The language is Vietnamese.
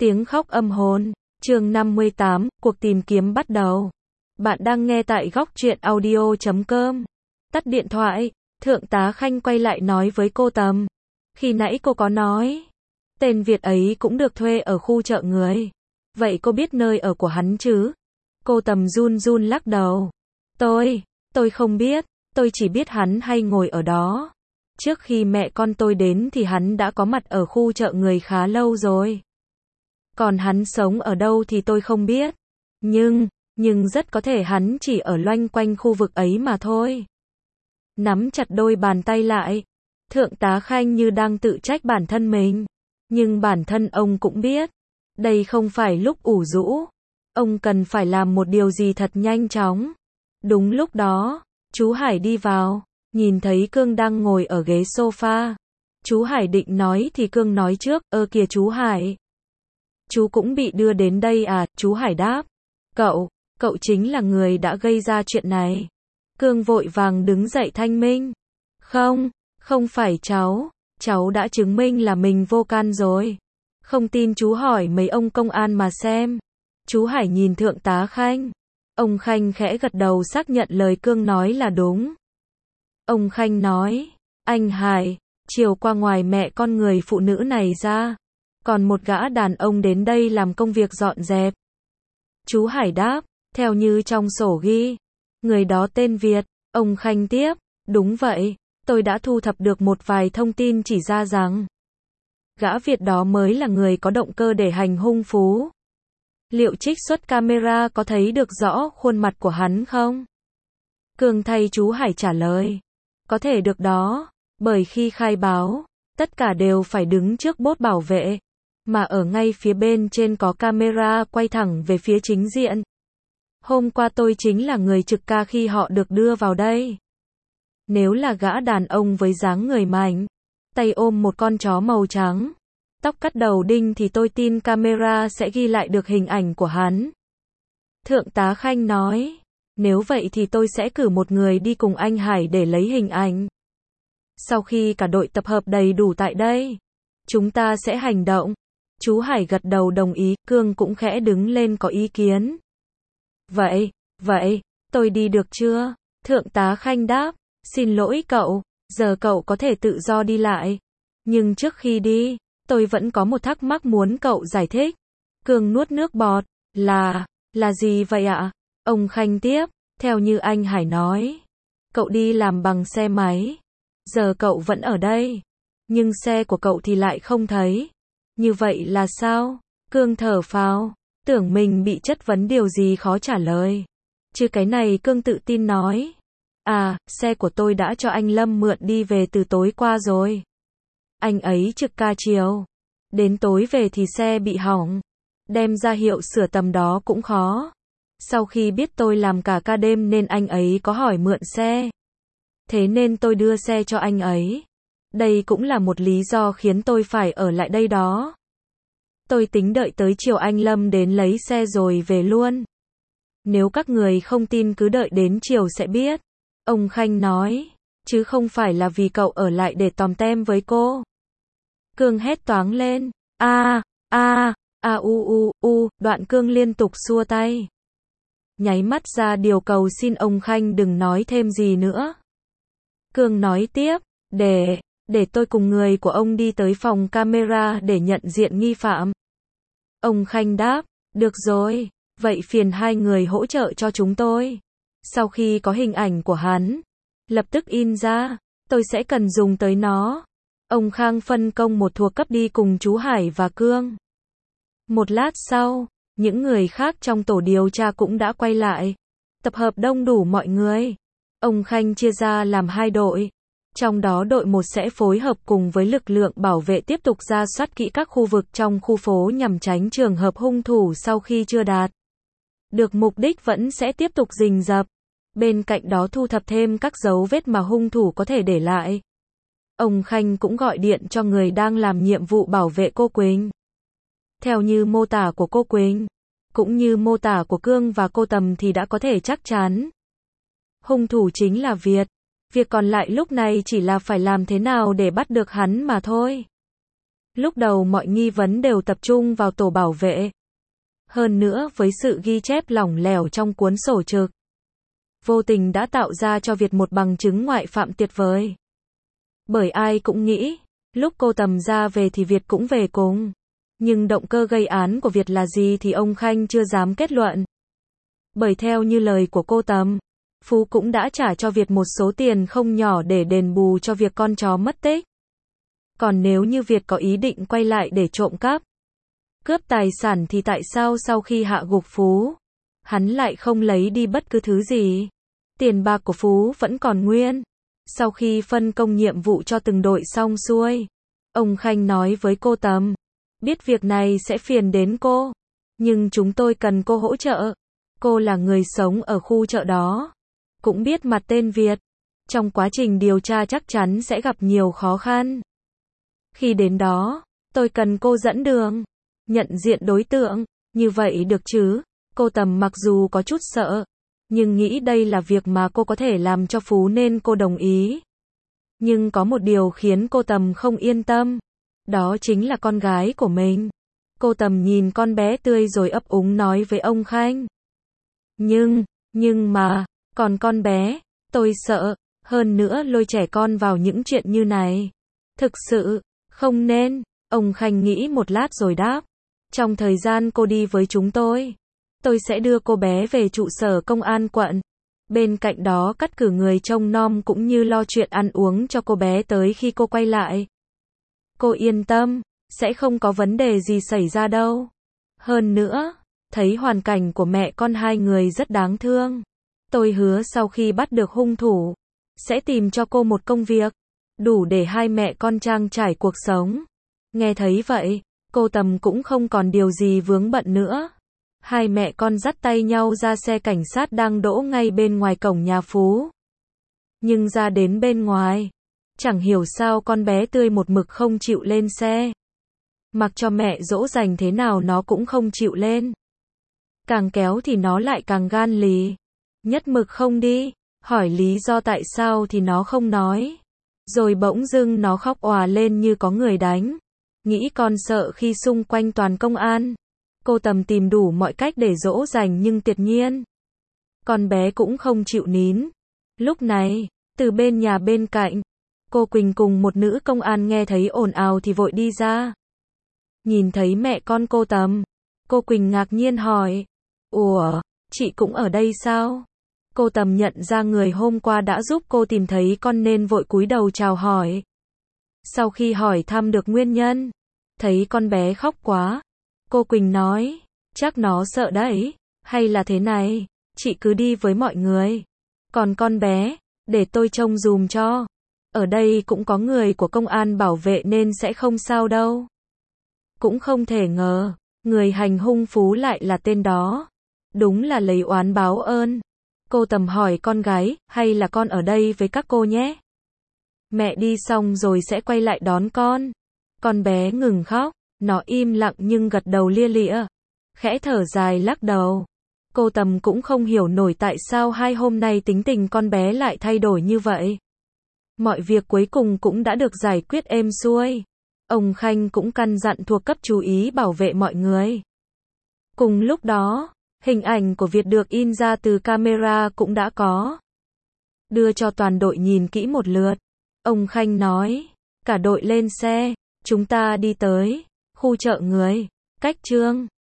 Tiếng khóc âm hồn. Chương 58, cuộc tìm kiếm bắt đầu. Bạn đang nghe tại góc truyện audio.com. Tắt điện thoại, Thượng tá Khanh quay lại nói với cô Tầm. Khi nãy cô có nói, tên Việt ấy cũng được thuê ở khu chợ người. Vậy cô biết nơi ở của hắn chứ? Cô Tầm run run lắc đầu. Tôi không biết, tôi chỉ biết hắn hay ngồi ở đó. Trước khi mẹ con tôi đến thì hắn đã có mặt ở khu chợ người khá lâu rồi. Còn hắn sống ở đâu thì tôi không biết. Nhưng rất có thể hắn chỉ ở loanh quanh khu vực ấy mà thôi. Nắm chặt đôi bàn tay lại, Thượng tá Khanh như đang tự trách bản thân mình. Nhưng bản thân ông cũng biết, đây không phải lúc ủ rũ. Ông cần phải làm một điều gì thật nhanh chóng. Đúng lúc đó, chú Hải đi vào, nhìn thấy Cương đang ngồi ở ghế sofa. Chú Hải định nói thì Cương nói trước, kìa chú Hải. Chú cũng bị đưa đến đây à? Chú Hải đáp. Cậu chính là người đã gây ra chuyện này. Cương vội vàng đứng dậy thanh minh. Không phải cháu đã chứng minh là mình vô can rồi. Không tin chú hỏi mấy ông công an mà xem. Chú Hải nhìn Thượng tá Khanh. Ông Khanh khẽ gật đầu xác nhận lời Cương nói là đúng. Ông Khanh nói, anh Hải, chiều qua ngoài mẹ con người phụ nữ này ra, còn một gã đàn ông đến đây làm công việc dọn dẹp. Chú Hải đáp, theo như trong sổ ghi, người đó tên Việt. Ông Khanh tiếp, đúng vậy, tôi đã thu thập được một vài thông tin chỉ ra rằng gã Việt đó mới là người có động cơ để hành hung Phú. Liệu trích xuất camera có thấy được rõ khuôn mặt của hắn không? Cương thay chú Hải trả lời. Có thể được đó, bởi khi khai báo, tất cả đều phải đứng trước bốt bảo vệ, mà ở ngay phía bên trên có camera quay thẳng về phía chính diện. Hôm qua tôi chính là người trực ca khi họ được đưa vào đây. Nếu là gã đàn ông với dáng người mạnh, tay ôm một con chó màu trắng, tóc cắt đầu đinh thì tôi tin camera sẽ ghi lại được hình ảnh của hắn. Thượng tá Khanh nói, nếu vậy thì tôi sẽ cử một người đi cùng anh Hải để lấy hình ảnh. Sau khi cả đội tập hợp đầy đủ tại đây, chúng ta sẽ hành động. Chú Hải gật đầu đồng ý, Cương cũng khẽ đứng lên có ý kiến. Vậy, tôi đi được chưa? Thượng tá Khanh đáp, xin lỗi cậu, giờ cậu có thể tự do đi lại. Nhưng trước khi đi, tôi vẫn có một thắc mắc muốn cậu giải thích. Cương nuốt nước bọt, là gì vậy ạ? Ông Khanh tiếp, theo như anh Hải nói, cậu đi làm bằng xe máy. Giờ cậu vẫn ở đây, nhưng xe của cậu thì lại không thấy. Như vậy là sao? Cương thở phào, tưởng mình bị chất vấn điều gì khó trả lời. Chứ cái này Cương tự tin nói. À, xe của tôi đã cho anh Lâm mượn đi về từ tối qua rồi. Anh ấy trực ca chiều. Đến tối về thì xe bị hỏng. Đem ra hiệu sửa tầm đó cũng khó. Sau khi biết tôi làm cả ca đêm nên anh ấy có hỏi mượn xe. Thế nên tôi đưa xe cho anh ấy. Đây cũng là một lý do khiến tôi phải ở lại đây đó. Tôi tính đợi tới chiều anh Lâm đến lấy xe rồi về luôn. Nếu các người không tin cứ đợi đến chiều sẽ biết. Ông Khanh nói, chứ không phải là vì cậu ở lại để tòm tem với cô. Cương hét toáng lên, đoạn Cương liên tục xua tay. Nháy mắt ra điều cầu xin ông Khanh đừng nói thêm gì nữa. Cương nói tiếp, để tôi cùng người của ông đi tới phòng camera để nhận diện nghi phạm. Ông Khanh đáp, được rồi, vậy phiền hai người hỗ trợ cho chúng tôi. Sau khi có hình ảnh của hắn, lập tức in ra, tôi sẽ cần dùng tới nó. Ông Khang phân công một thuộc cấp đi cùng chú Hải và Cương. Một lát sau, những người khác trong tổ điều tra cũng đã quay lại, tập hợp đông đủ mọi người. Ông Khanh chia ra làm hai đội. Trong đó đội 1 sẽ phối hợp cùng với lực lượng bảo vệ tiếp tục rà soát kỹ các khu vực trong khu phố nhằm tránh trường hợp hung thủ sau khi chưa đạt được mục đích vẫn sẽ tiếp tục rình rập. Bên cạnh đó thu thập thêm các dấu vết mà hung thủ có thể để lại. Ông Khanh cũng gọi điện cho người đang làm nhiệm vụ bảo vệ cô Quỳnh. Theo như mô tả của cô Quỳnh, cũng như mô tả của Cương và cô Tầm thì đã có thể chắc chắn hung thủ chính là Việt. Việc còn lại lúc này chỉ là phải làm thế nào để bắt được hắn mà thôi. Lúc đầu mọi nghi vấn đều tập trung vào tổ bảo vệ. Hơn nữa với sự ghi chép lỏng lẻo trong cuốn sổ trực, vô tình đã tạo ra cho Việt một bằng chứng ngoại phạm tuyệt vời. Bởi ai cũng nghĩ, lúc cô Tầm ra về thì Việt cũng về cùng. Nhưng động cơ gây án của Việt là gì thì ông Khanh chưa dám kết luận. Bởi theo như lời của cô Tầm, Phú cũng đã trả cho Việt một số tiền không nhỏ để đền bù cho việc con chó mất tích. Còn nếu như Việt có ý định quay lại để trộm cướp tài sản thì tại sao sau khi hạ gục Phú, hắn lại không lấy đi bất cứ thứ gì? Tiền bạc của Phú vẫn còn nguyên. Sau khi phân công nhiệm vụ cho từng đội xong xuôi, ông Khanh nói với cô Tầm, biết việc này sẽ phiền đến cô, nhưng chúng tôi cần cô hỗ trợ. Cô là người sống ở khu chợ đó, cũng biết mặt tên Việt. Trong quá trình điều tra chắc chắn sẽ gặp nhiều khó khăn. Khi đến đó, tôi cần cô dẫn đường, nhận diện đối tượng, như vậy được chứ? Cô Tầm mặc dù có chút sợ, nhưng nghĩ đây là việc mà cô có thể làm cho Phú nên cô đồng ý. Nhưng có một điều khiến cô Tầm không yên tâm, đó chính là con gái của mình. Cô Tầm nhìn con bé tươi rồi ấp úng nói với ông Khanh. Nhưng mà, còn con bé, tôi sợ, hơn nữa lôi trẻ con vào những chuyện như này. Thực sự, không nên, ông Khanh nghĩ một lát rồi đáp. Trong thời gian cô đi với chúng tôi sẽ đưa cô bé về trụ sở công an quận. Bên cạnh đó cắt cử người trông nom cũng như lo chuyện ăn uống cho cô bé tới khi cô quay lại. Cô yên tâm, sẽ không có vấn đề gì xảy ra đâu. Hơn nữa, thấy hoàn cảnh của mẹ con hai người rất đáng thương. Tôi hứa sau khi bắt được hung thủ, sẽ tìm cho cô một công việc, đủ để hai mẹ con trang trải cuộc sống. Nghe thấy vậy, cô Tầm cũng không còn điều gì vướng bận nữa. Hai mẹ con dắt tay nhau ra xe cảnh sát đang đỗ ngay bên ngoài cổng nhà Phú. Nhưng ra đến bên ngoài, chẳng hiểu sao con bé tươi một mực không chịu lên xe. Mặc cho mẹ dỗ dành thế nào nó cũng không chịu lên. Càng kéo thì nó lại càng gan lì. Nhất mực không đi, hỏi lý do tại sao thì nó không nói. Rồi bỗng dưng nó khóc òa lên như có người đánh. Nghĩ con sợ khi xung quanh toàn công an. Cô Tầm tìm đủ mọi cách để dỗ dành nhưng tuyệt nhiên con bé cũng không chịu nín. Lúc này, từ bên nhà bên cạnh, cô Quỳnh cùng một nữ công an nghe thấy ồn ào thì vội đi ra. Nhìn thấy mẹ con cô Tầm, cô Quỳnh ngạc nhiên hỏi, ủa, chị cũng ở đây sao? Cô Tầm nhận ra người hôm qua đã giúp cô tìm thấy con nên vội cúi đầu chào hỏi. Sau khi hỏi thăm được nguyên nhân, thấy con bé khóc quá, cô Quỳnh nói, chắc nó sợ đấy, hay là thế này, chị cứ đi với mọi người. Còn con bé, để tôi trông giùm cho. Ở đây cũng có người của công an bảo vệ nên sẽ không sao đâu. Cũng không thể ngờ, người hành hung Phú lại là tên đó. Đúng là lấy oán báo ơn. Cô Tầm hỏi con gái, hay là con ở đây với các cô nhé? Mẹ đi xong rồi sẽ quay lại đón con. Con bé ngừng khóc, nó im lặng nhưng gật đầu lia lịa. Khẽ thở dài lắc đầu. Cô Tầm cũng không hiểu nổi tại sao hai hôm nay tính tình con bé lại thay đổi như vậy. Mọi việc cuối cùng cũng đã được giải quyết êm xuôi. Ông Khanh cũng căn dặn thuộc cấp chú ý bảo vệ mọi người. Cùng lúc đó, hình ảnh của Việt được in ra từ camera cũng đã có. Đưa cho toàn đội nhìn kỹ một lượt. Ông Khanh nói, cả đội lên xe, chúng ta đi tới khu chợ người, cách Trương